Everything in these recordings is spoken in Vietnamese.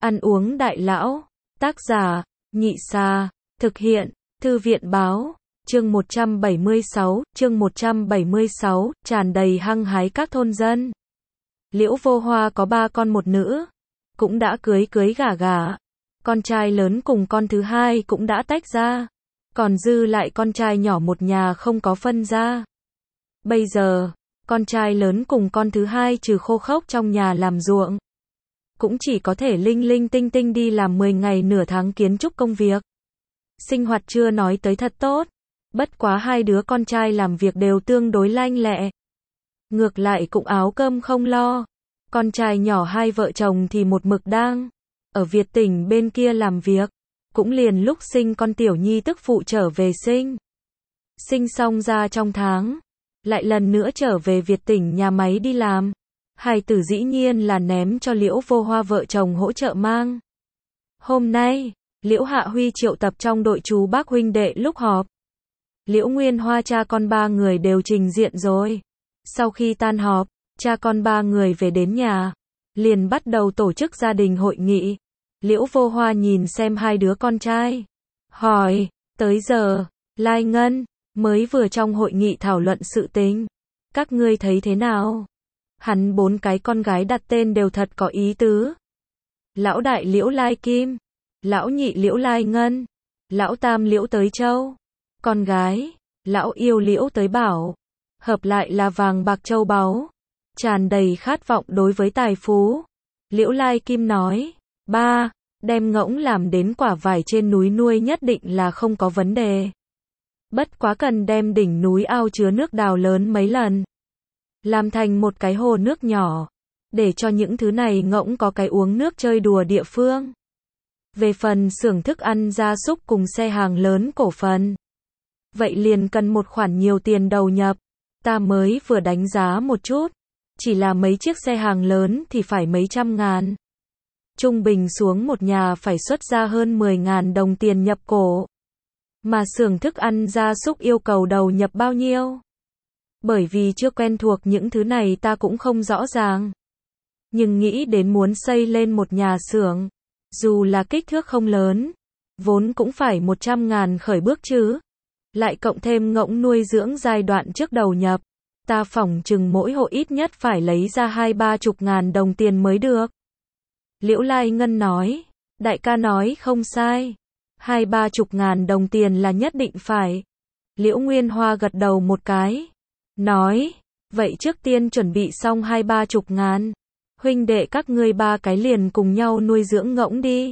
Ăn uống đại lão. Tác giả, Nhị Sa. Thực hiện, Thư viện báo. Chương 176, tràn đầy hăng hái các thôn dân. Liễu Vô Hoa có 3 con một nữ, cũng đã cưới gả. Con trai lớn cùng con thứ hai cũng đã tách ra, còn dư lại con trai nhỏ một nhà không có phân ra. Bây giờ, con trai lớn cùng con thứ hai trừ khô khốc trong nhà làm ruộng, cũng chỉ có thể linh linh tinh tinh đi làm 10 ngày nửa tháng kiến trúc công việc. Sinh hoạt chưa nói tới thật tốt, bất quá 2 đứa con trai làm việc đều tương đối lanh lẹ. Ngược lại cũng áo cơm không lo. Con trai nhỏ 2 vợ chồng thì một mực đang ở Việt tỉnh bên kia làm việc, cũng liền lúc sinh con tiểu nhi tức phụ trở về sinh. Sinh xong ra trong tháng, lại lần nữa trở về Việt tỉnh nhà máy đi làm. Hài tử dĩ nhiên là ném cho Liễu Vô Hoa vợ chồng hỗ trợ mang. Hôm nay, Liễu Hạ Huy triệu tập trong đội chú bác huynh đệ lúc họp. Liễu Nguyên Hoa cha con 3 người đều trình diện rồi. Sau khi tan họp, cha con 3 người về đến nhà, liền bắt đầu tổ chức gia đình hội nghị. Liễu Vô Hoa nhìn xem 2 đứa con trai, hỏi, tới giờ, Lai Ngân, mới vừa trong hội nghị thảo luận sự tình. Các ngươi thấy thế nào? Hắn 4 cái con gái đặt tên đều thật có ý tứ. Lão đại Liễu Lai Kim, lão nhị Liễu Lai Ngân, lão tam Liễu Tới Châu. Con gái, lão yêu Liễu Tới Bảo. Hợp lại là vàng bạc châu báu, tràn đầy khát vọng đối với tài phú. Liễu Lai Kim nói, ba, đem ngỗng làm đến quả vải trên núi nuôi nhất định là không có vấn đề. Bất quá cần đem đỉnh núi ao chứa nước đào lớn mấy lần, làm thành một cái hồ nước nhỏ, để cho những thứ này ngỗng có cái uống nước chơi đùa địa phương. Về phần xưởng thức ăn gia súc cùng xe hàng lớn cổ phần, vậy liền cần một khoản nhiều tiền đầu nhập. Ta mới vừa đánh giá một chút, chỉ là mấy chiếc xe hàng lớn thì phải mấy trăm ngàn. Trung bình xuống một nhà phải xuất ra hơn 10.000 đồng tiền nhập cổ. Mà xưởng thức ăn gia súc yêu cầu đầu nhập bao nhiêu? Bởi vì chưa quen thuộc những thứ này ta cũng không rõ ràng. Nhưng nghĩ đến muốn xây lên một nhà xưởng, dù là kích thước không lớn, vốn cũng phải 100.000 khởi bước chứ. Lại cộng thêm ngỗng nuôi dưỡng giai đoạn trước đầu nhập, ta phỏng chừng mỗi hộ ít nhất phải lấy ra 20-30 đồng tiền mới được. Liễu Lai Ngân nói, đại ca nói không sai, 20-30 đồng tiền là nhất định phải. Liễu Nguyên Hoa gật đầu một cái, nói, vậy trước tiên chuẩn bị xong 20-30, huynh đệ các ngươi 3 cái liền cùng nhau nuôi dưỡng ngỗng đi.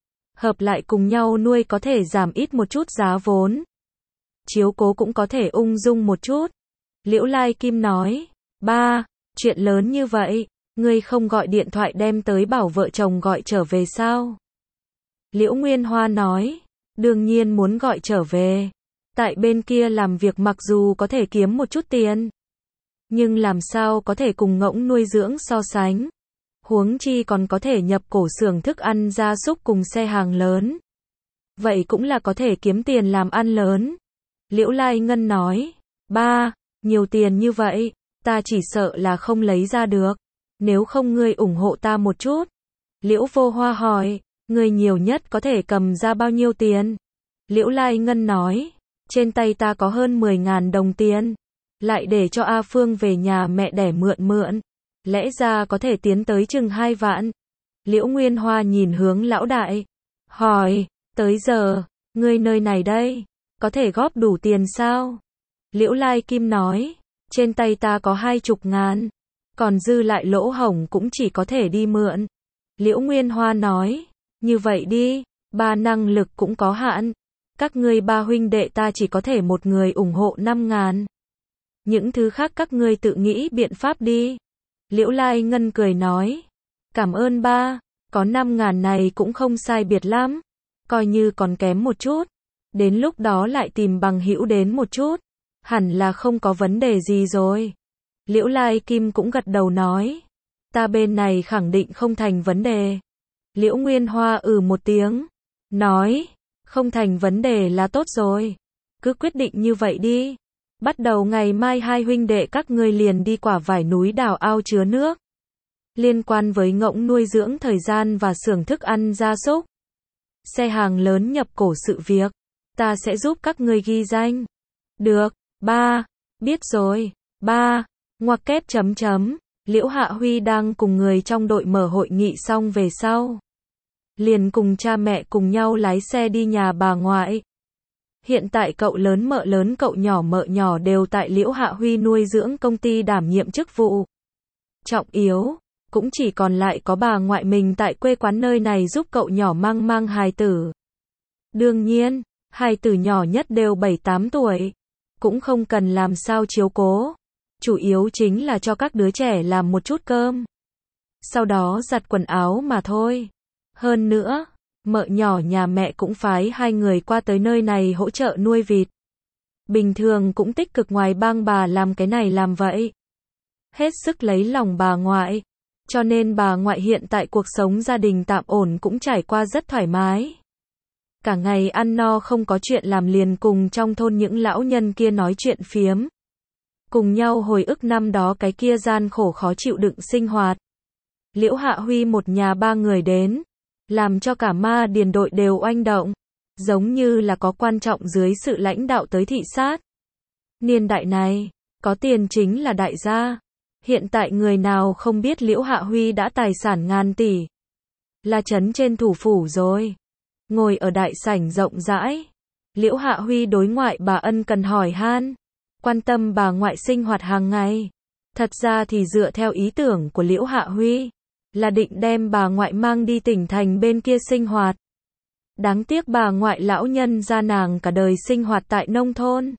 Hợp lại cùng nhau nuôi có thể giảm ít một chút giá vốn. Chiếu cố cũng có thể ung dung một chút. Liễu Lai Kim nói, ba, chuyện lớn như vậy, ngươi không gọi điện thoại đem tới bảo vợ chồng gọi trở về sao? Liễu Nguyên Hoa nói, đương nhiên muốn gọi trở về. Tại bên kia làm việc mặc dù có thể kiếm một chút tiền, nhưng làm sao có thể cùng ngỗng nuôi dưỡng so sánh. Huống chi còn có thể nhập cổ xưởng thức ăn gia súc cùng xe hàng lớn. Vậy cũng là có thể kiếm tiền làm ăn lớn. Liễu Lai Ngân nói, ba, nhiều tiền như vậy, ta chỉ sợ là không lấy ra được. Nếu không ngươi ủng hộ ta một chút. Liễu Vô Hoa hỏi, ngươi nhiều nhất có thể cầm ra bao nhiêu tiền? Liễu Lai Ngân nói, trên tay ta có hơn 10.000 đồng tiền. Lại để cho A Phương về nhà mẹ đẻ mượn. Lẽ ra có thể tiến tới chừng 2 vạn. Liễu Nguyên Hoa nhìn hướng lão đại, hỏi, tới giờ, ngươi nơi này đây, có thể góp đủ tiền sao? Liễu Lai Kim nói, trên tay ta có 20.000, còn dư lại lỗ hổng cũng chỉ có thể đi mượn. Liễu Nguyên Hoa nói, như vậy đi, ba năng lực cũng có hạn. Các ngươi 3 huynh đệ ta chỉ có thể một người ủng hộ 5.000. Những thứ khác các ngươi tự nghĩ biện pháp đi. Liễu Lai Ngân cười nói, cảm ơn ba, có 5.000 này cũng không sai biệt lắm, coi như còn kém một chút. Đến lúc đó lại tìm bằng hữu đến một chút, hẳn là không có vấn đề gì rồi. Liễu Lai Kim cũng gật đầu nói, ta bên này khẳng định không thành vấn đề. Liễu Nguyên Hoa một tiếng, nói, không thành vấn đề là tốt rồi, cứ quyết định như vậy đi. Bắt đầu ngày mai 2 huynh đệ các ngươi liền đi quả vải núi đào ao chứa nước. liên quan với ngỗng nuôi dưỡng thời gian và xưởng thức ăn gia súc. Xe hàng lớn nhập cổ sự việc. Ta sẽ giúp các ngươi ghi danh. Được, ba. Biết rồi, ba. Ngoặc kép chấm chấm. Liễu Hạ Huy đang cùng người trong đội mở hội nghị xong về sau. Liền cùng cha mẹ cùng nhau lái xe đi nhà bà ngoại. Hiện tại cậu lớn mợ lớn cậu nhỏ mợ nhỏ đều tại Liễu Hạ Huy nuôi dưỡng công ty đảm nhiệm chức vụ trọng yếu. Cũng chỉ còn lại có bà ngoại mình tại quê quán nơi này giúp cậu nhỏ mang hài tử. Đương nhiên, hài tử nhỏ nhất đều 7-8 tuổi. Cũng không cần làm sao chiếu cố. Chủ yếu chính là cho các đứa trẻ làm một chút cơm. Sau đó giặt quần áo mà thôi. Hơn nữa, mợ nhỏ nhà mẹ cũng phái 2 người qua tới nơi này hỗ trợ nuôi vịt. Bình thường cũng tích cực ngoài bang bà làm cái này làm vậy. Hết sức lấy lòng bà ngoại. Cho nên bà ngoại hiện tại cuộc sống gia đình tạm ổn cũng trải qua rất thoải mái. Cả ngày ăn no không có chuyện làm liền cùng trong thôn những lão nhân kia nói chuyện phiếm. Cùng nhau hồi ức năm đó cái kia gian khổ khó chịu đựng sinh hoạt. Liễu Hạ Huy một nhà 3 người đến. Làm cho cả Ma Điền đội đều oanh động. Giống như là có quan trọng dưới sự lãnh đạo tới thị sát. Niên đại này, có tiền chính là đại gia. Hiện tại người nào không biết Liễu Hạ Huy đã tài sản ngàn tỷ. Là trấn trên thủ phủ rồi. Ngồi ở đại sảnh rộng rãi. Liễu Hạ Huy đối ngoại bà ân cần hỏi han. Quan tâm bà ngoại sinh hoạt hàng ngày. Thật ra thì dựa theo ý tưởng của Liễu Hạ Huy. Là định đem bà ngoại mang đi tỉnh thành bên kia sinh hoạt. Đáng tiếc bà ngoại lão nhân gia nàng cả đời sinh hoạt tại nông thôn.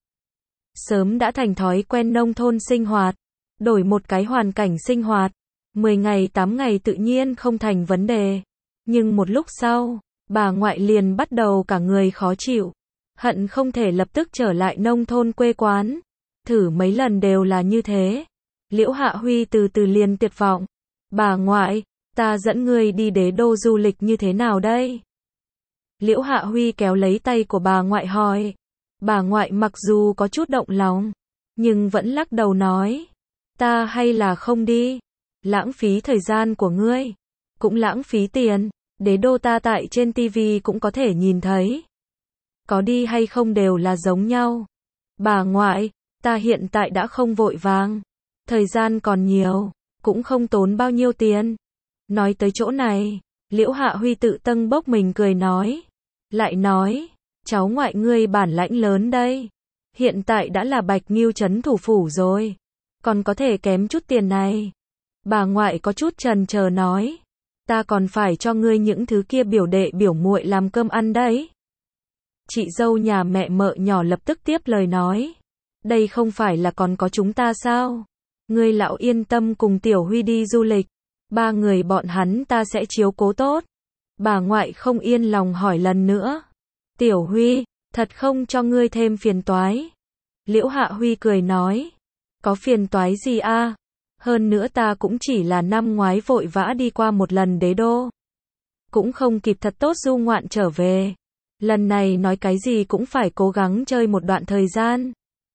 Sớm đã thành thói quen nông thôn sinh hoạt. Đổi một cái hoàn cảnh sinh hoạt. 10 ngày 8 ngày tự nhiên không thành vấn đề. Nhưng một lúc sau, bà ngoại liền bắt đầu cả người khó chịu. Hận không thể lập tức trở lại nông thôn quê quán. Thử mấy lần đều là như thế. Liễu Hạ Huy từ từ liền tuyệt vọng. Bà ngoại, ta dẫn ngươi đi đế đô du lịch như thế nào đây? Liễu Hạ Huy kéo lấy tay của bà ngoại hỏi. Bà ngoại mặc dù có chút động lòng, nhưng vẫn lắc đầu nói. Ta hay là không đi. Lãng phí thời gian của ngươi. Cũng lãng phí tiền. Đế đô ta tại trên tivi cũng có thể nhìn thấy. Có đi hay không đều là giống nhau. Bà ngoại, ta hiện tại đã không vội vàng. Thời gian còn nhiều. Cũng không tốn bao nhiêu tiền. Nói tới chỗ này, Liễu Hạ Huy tự tâng bốc mình cười nói. Lại nói, cháu ngoại ngươi bản lãnh lớn đây. Hiện tại đã là Bạch Nghiêu trấn thủ phủ rồi. Còn có thể kém chút tiền này. Bà ngoại có chút chần chờ nói. Ta còn phải cho ngươi những thứ kia biểu đệ biểu muội làm cơm ăn đấy. Chị dâu nhà mẹ mợ nhỏ lập tức tiếp lời nói. Đây không phải là còn có chúng ta sao? Ngươi lão yên tâm cùng Tiểu Huy đi du lịch. 3 người bọn hắn ta sẽ chiếu cố tốt. Bà ngoại không yên lòng hỏi lần nữa. Tiểu Huy, thật không cho ngươi thêm phiền toái. Liễu Hạ Huy cười nói. Có phiền toái gì a? Hơn nữa ta cũng chỉ là năm ngoái vội vã đi qua một lần đế đô. Cũng không kịp thật tốt du ngoạn trở về. Lần này nói cái gì cũng phải cố gắng chơi một đoạn thời gian.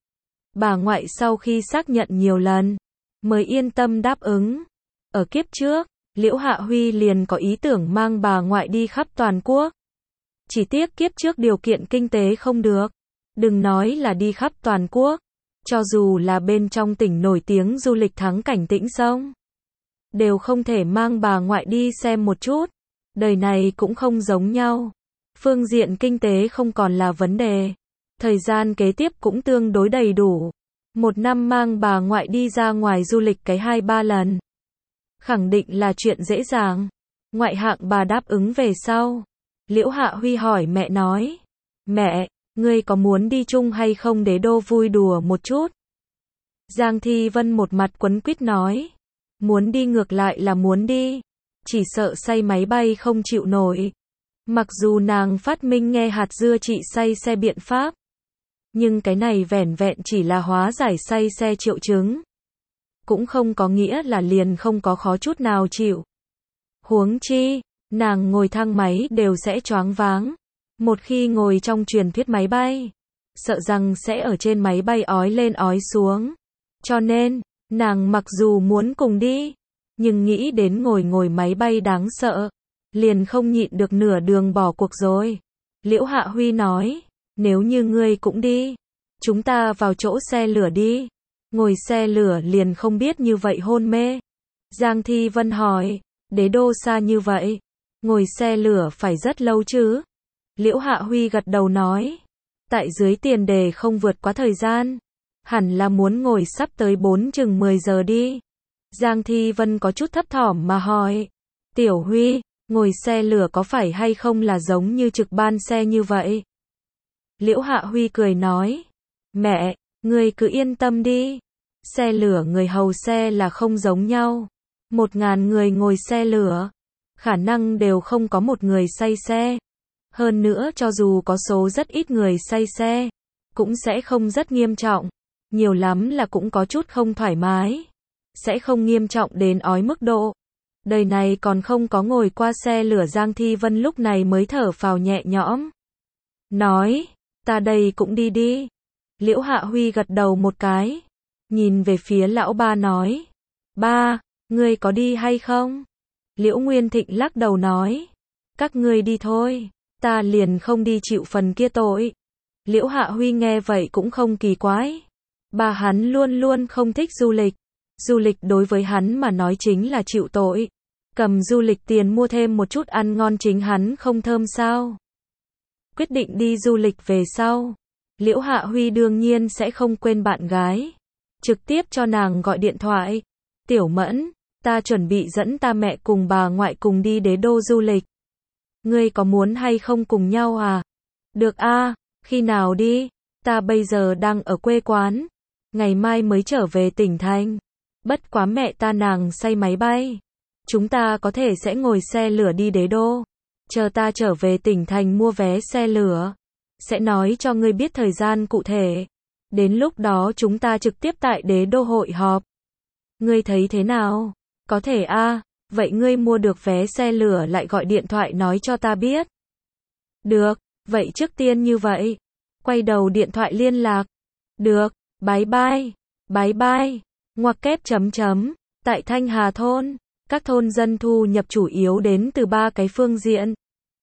Bà ngoại sau khi xác nhận nhiều lần, mới yên tâm đáp ứng. Ở kiếp trước, Liễu Hạ Huy liền có ý tưởng mang bà ngoại đi khắp toàn quốc. Chỉ tiếc kiếp trước điều kiện kinh tế không được. Đừng nói là đi khắp toàn quốc. Cho dù là bên trong tỉnh nổi tiếng du lịch thắng cảnh Tĩnh Sông, đều không thể mang bà ngoại đi xem một chút. Đời này cũng không giống nhau. Phương diện kinh tế không còn là vấn đề. Thời gian kế tiếp cũng tương đối đầy đủ. Một năm mang bà ngoại đi ra ngoài du lịch cái 2-3 lần. Khẳng định là chuyện dễ dàng. Ngoại hạng bà đáp ứng về sau. Liễu Hạ Huy hỏi mẹ nói. Mẹ, ngươi có muốn đi chung hay không đế đô vui đùa một chút? Giang Thi Vân một mặt quấn quýt nói. Muốn đi ngược lại là muốn đi. Chỉ sợ say máy bay không chịu nổi. Mặc dù nàng phát minh nghe hạt dưa trị say xe biện pháp. Nhưng cái này vẻn vẹn chỉ là hóa giải say xe triệu chứng. Cũng không có nghĩa là liền không có khó chút nào chịu. Huống chi, nàng ngồi thang máy đều sẽ choáng váng. Một khi ngồi trong truyền thuyết máy bay, sợ rằng sẽ ở trên máy bay ói lên ói xuống. Cho nên, nàng mặc dù muốn cùng đi, nhưng nghĩ đến ngồi máy bay đáng sợ, liền không nhịn được nửa đường bỏ cuộc rồi. Liễu Hạ Huy nói, nếu như ngươi cũng đi, chúng ta vào chỗ xe lửa đi. Ngồi xe lửa liền không biết như vậy hôn mê. Giang Thi Vân hỏi, Đế Đô xa như vậy, ngồi xe lửa phải rất lâu chứ? Liễu Hạ Huy gật đầu nói, tại dưới tiền đề không vượt quá thời gian, hẳn là muốn ngồi sắp tới 10 giờ đi. Giang Thi Vân có chút thấp thỏm mà hỏi, Tiểu Huy, ngồi xe lửa có phải hay không là giống như trực ban xe như vậy? Liễu Hạ Huy cười nói, mẹ, ngươi cứ yên tâm đi, xe lửa người hầu xe là không giống nhau. 1000 người ngồi xe lửa, khả năng đều không có một người say xe. Hơn nữa cho dù có số rất ít người say xe, cũng sẽ không rất nghiêm trọng, nhiều lắm là cũng có chút không thoải mái, sẽ không nghiêm trọng đến ói mức độ. Đời này còn không có ngồi qua xe lửa. Giang Thi Vân lúc này mới thở phào nhẹ nhõm. Nói, ta đây cũng đi đi. Liễu Hạ Huy gật đầu một cái, nhìn về phía lão ba nói, ba, ngươi có đi hay không? Liễu Nguyên Thịnh lắc đầu nói, các ngươi đi thôi, ta liền không đi chịu phần kia tội. Liễu Hạ Huy nghe vậy cũng không kỳ quái. Ba hắn luôn luôn không thích du lịch. Du lịch đối với hắn mà nói chính là chịu tội. Cầm du lịch tiền mua thêm một chút ăn ngon chính hắn không thơm sao? Quyết định đi du lịch về sau, Liễu Hạ Huy đương nhiên sẽ không quên bạn gái. Trực tiếp cho nàng gọi điện thoại. Tiểu Mẫn, ta chuẩn bị dẫn ta mẹ cùng bà ngoại cùng đi Đế Đô du lịch. Ngươi có muốn hay không cùng nhau à? Được a, khi nào đi? Ta bây giờ đang ở quê quán, ngày mai mới trở về tỉnh thành. Bất quá mẹ ta nàng say máy bay, chúng ta có thể sẽ ngồi xe lửa đi Đế Đô. Chờ ta trở về tỉnh thành mua vé xe lửa, sẽ nói cho ngươi biết thời gian cụ thể. Đến lúc đó chúng ta trực tiếp tại Đế Đô hội họp. Ngươi thấy thế nào? Có thể a, vậy ngươi mua được vé xe lửa lại gọi điện thoại nói cho ta biết. Được, vậy trước tiên như vậy. Quay đầu điện thoại liên lạc. Được, bye bye, bye bye. Ngoặc kép chấm chấm. Tại Thanh Hà thôn, các thôn dân thu nhập chủ yếu đến từ 3 cái phương diện.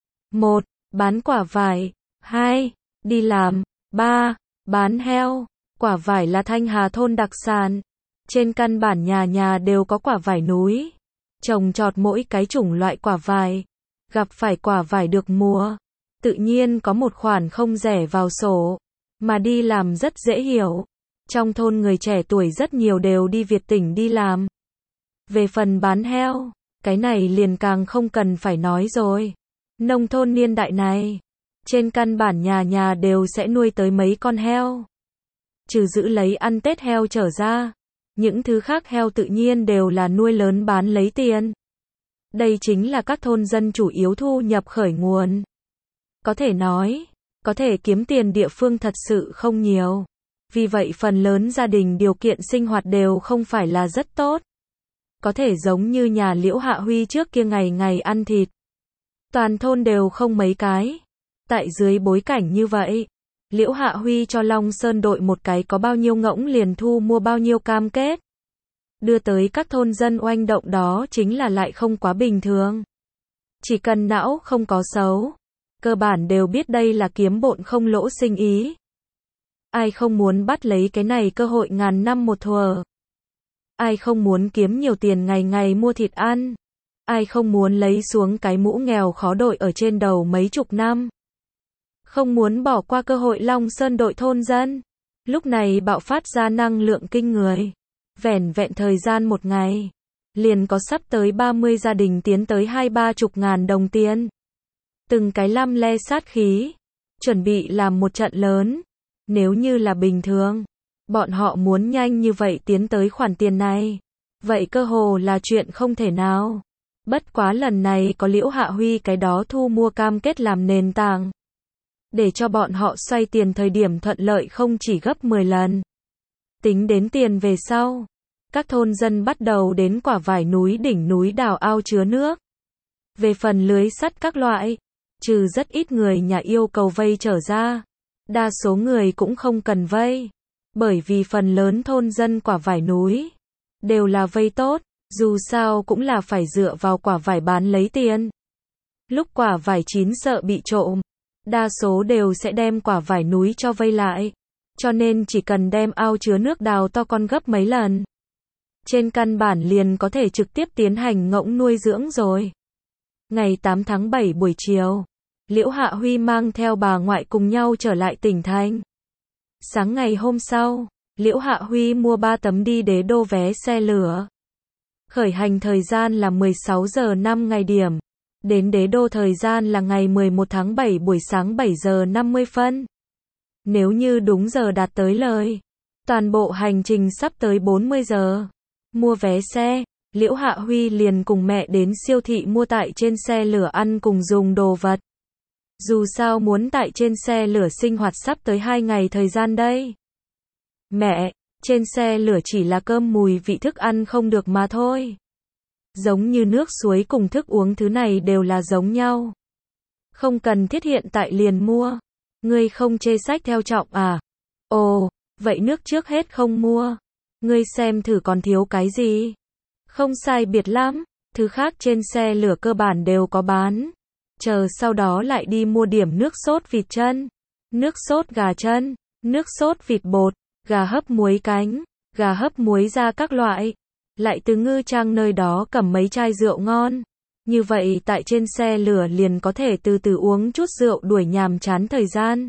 1. Bán quả vải. 2. Đi làm. 3. Bán heo. Quả vải là Thanh Hà thôn đặc sản. Trên căn bản nhà nhà đều có quả vải núi. Trồng trọt mỗi cái chủng loại quả vải. Gặp phải quả vải được mùa, tự nhiên có một khoản không rẻ vào sổ, mà đi làm rất dễ hiểu. Trong thôn người trẻ tuổi rất nhiều đều đi Việt tỉnh đi làm. Về phần bán heo, cái này liền càng không cần phải nói rồi. Nông thôn niên đại này, trên căn bản nhà nhà đều sẽ nuôi tới mấy con heo. Trừ giữ lấy ăn Tết heo trở ra, những thứ khác heo tự nhiên đều là nuôi lớn bán lấy tiền. Đây chính là các thôn dân chủ yếu thu nhập khởi nguồn. Có thể nói, có thể kiếm tiền địa phương thật sự không nhiều. Vì vậy phần lớn gia đình điều kiện sinh hoạt đều không phải là rất tốt. Có thể giống như nhà Liễu Hạ Huy trước kia ngày ngày ăn thịt. Toàn thôn đều không mấy cái. Tại dưới bối cảnh như vậy, Liễu Hạ Huy cho Long Sơn đội một cái có bao nhiêu ngỗng liền thu mua bao nhiêu cam kết. Đưa tới các thôn dân oanh động đó chính là lại không quá bình thường. Chỉ cần não không có xấu, cơ bản đều biết đây là kiếm bộn không lỗ sinh ý. Ai không muốn bắt lấy cái này cơ hội ngàn năm một thuở. Ai không muốn kiếm nhiều tiền ngày ngày mua thịt ăn. Ai không muốn lấy xuống cái mũ nghèo khó đội ở trên đầu mấy chục năm. Không muốn bỏ qua cơ hội Long Sơn đội thôn dân. Lúc này bạo phát ra năng lượng kinh người. Vẻn vẹn thời gian một ngày, liền có sắp tới 30 gia đình tiến tới 20-30 ngàn đồng tiền. Từng cái lăm le sát khí, chuẩn bị làm một trận lớn. Nếu như là bình thường, bọn họ muốn nhanh như vậy tiến tới khoản tiền này, vậy cơ hồ là chuyện không thể nào. Bất quá lần này có Liễu Hạ Huy cái đó thu mua cam kết làm nền tảng, để cho bọn họ xoay tiền thời điểm thuận lợi không chỉ gấp 10 lần. Tính đến tiền về sau, các thôn dân bắt đầu đến quả vải núi đỉnh núi đào ao chứa nước. Về phần lưới sắt các loại, trừ rất ít người nhà yêu cầu vây trở ra, đa số người cũng không cần vây, bởi vì phần lớn thôn dân quả vải núi đều là vây tốt. Dù sao cũng là phải dựa vào quả vải bán lấy tiền. Lúc quả vải chín sợ bị trộm, đa số đều sẽ đem quả vải núi cho vây lại. Cho nên chỉ cần đem ao chứa nước đào to con gấp mấy lần. Trên căn bản liền có thể trực tiếp tiến hành ngỗng nuôi dưỡng rồi. Ngày 8 tháng 7 buổi chiều, Liễu Hạ Huy mang theo bà ngoại cùng nhau trở lại tỉnh thành. Sáng ngày hôm sau, Liễu Hạ Huy mua 3 tấm đi Đế Đô vé xe lửa. Khởi hành thời gian là 16 giờ 5 ngày điểm. Đến Đế Đô thời gian là ngày 11 tháng 7 buổi sáng 7 giờ 50 phân. Nếu như đúng giờ đạt tới lời, toàn bộ hành trình sắp tới 40 giờ. Mua vé xe, Liễu Hạ Huy liền cùng mẹ đến siêu thị mua tại trên xe lửa ăn cùng dùng đồ vật. Dù sao muốn tại trên xe lửa sinh hoạt sắp tới 2 ngày thời gian đây. Mẹ, trên xe lửa chỉ là cơm mùi vị thức ăn không được mà thôi. Giống như nước suối cùng thức uống thứ này đều là giống nhau. Không cần thiết hiện tại liền mua. Ngươi không chê sách theo trọng à? Ồ, vậy nước trước hết không mua. Ngươi xem thử còn thiếu cái gì? Không sai biệt lắm, thứ khác trên xe lửa cơ bản đều có bán. Chờ sau đó lại đi mua điểm nước sốt vịt chân, nước sốt gà chân, nước sốt vịt bột, gà hấp muối cánh, gà hấp muối da các loại. Lại từ Ngư Trang nơi đó cầm mấy chai rượu ngon. Như vậy tại trên xe lửa liền có thể từ từ uống chút rượu đuổi nhàm chán thời gian.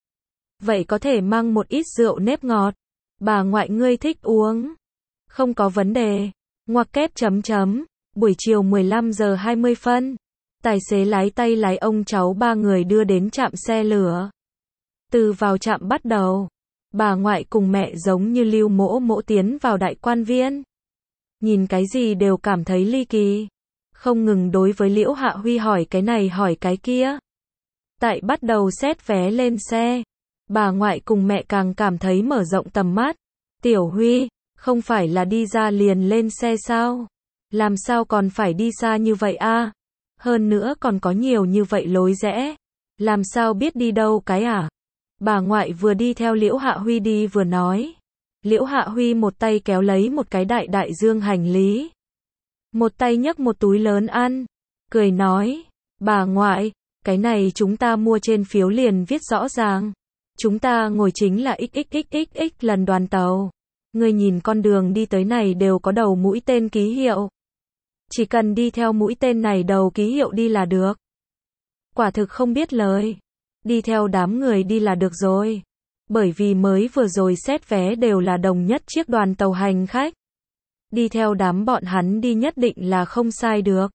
Vậy có thể mang một ít rượu nếp ngọt. Bà ngoại ngươi thích uống. Không có vấn đề. Ngoặc kép chấm chấm. Buổi chiều 15 giờ 20 phân. Tài xế lái tay lái ông cháu 3 người đưa đến trạm xe lửa. Từ vào trạm bắt đầu, bà ngoại cùng mẹ giống như Lưu Mỗ Mỗ tiến vào đại quan viên. Nhìn cái gì đều cảm thấy ly kỳ. Không ngừng đối với Liễu Hạ Huy hỏi cái này hỏi cái kia. Tại bắt đầu xét vé lên xe, bà ngoại cùng mẹ càng cảm thấy mở rộng tầm mắt. Tiểu Huy, không phải là đi ra liền lên xe sao? Làm sao còn phải đi xa như vậy a? Hơn nữa còn có nhiều như vậy lối rẽ. Làm sao biết đi đâu cái à? Bà ngoại vừa đi theo Liễu Hạ Huy đi vừa nói. Liễu Hạ Huy một tay kéo lấy một cái đại đại dương hành lý. Một tay nhấc một túi lớn ăn. Cười nói, bà ngoại, cái này chúng ta mua trên phiếu liền viết rõ ràng. Chúng ta ngồi chính là XXXXX lần đoàn tàu. Người nhìn con đường đi tới này đều có đầu mũi tên ký hiệu. Chỉ cần đi theo mũi tên này đầu ký hiệu đi là được. Quả thực không biết lời. Đi theo đám người đi là được rồi. Bởi vì mới vừa rồi xét vé đều là đồng nhất chiếc đoàn tàu hành khách. Đi theo đám bọn hắn đi nhất định là không sai được.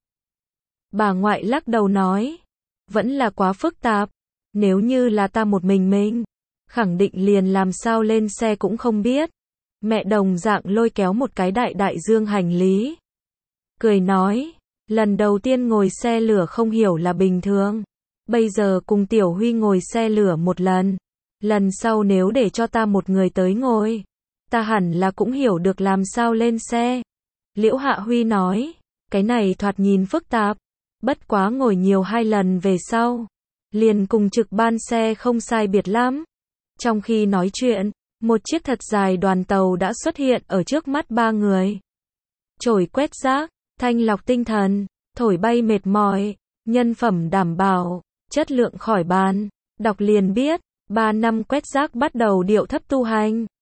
Bà ngoại lắc đầu nói. Vẫn là quá phức tạp. Nếu như là ta một mình, khẳng định liền làm sao lên xe cũng không biết. Mẹ đồng dạng lôi kéo một cái đại đại dương hành lý. Cười nói, lần đầu tiên ngồi xe lửa không hiểu là bình thường. Bây giờ cùng Tiểu Huy ngồi xe lửa một lần. Lần sau nếu để cho ta một người tới ngồi, ta hẳn là cũng hiểu được làm sao lên xe. Liễu Hạ Huy nói, cái này thoạt nhìn phức tạp. Bất quá ngồi nhiều 2 lần về sau, liền cùng trực ban xe không sai biệt lắm. Trong khi nói chuyện, một chiếc thật dài đoàn tàu đã xuất hiện ở trước mắt 3 người. Chổi quét rác, thanh lọc tinh thần, thổi bay mệt mỏi, nhân phẩm đảm bảo, chất lượng khỏi bàn. Đọc liền biết, 3 năm quét rác bắt đầu điệu thấp tu hành.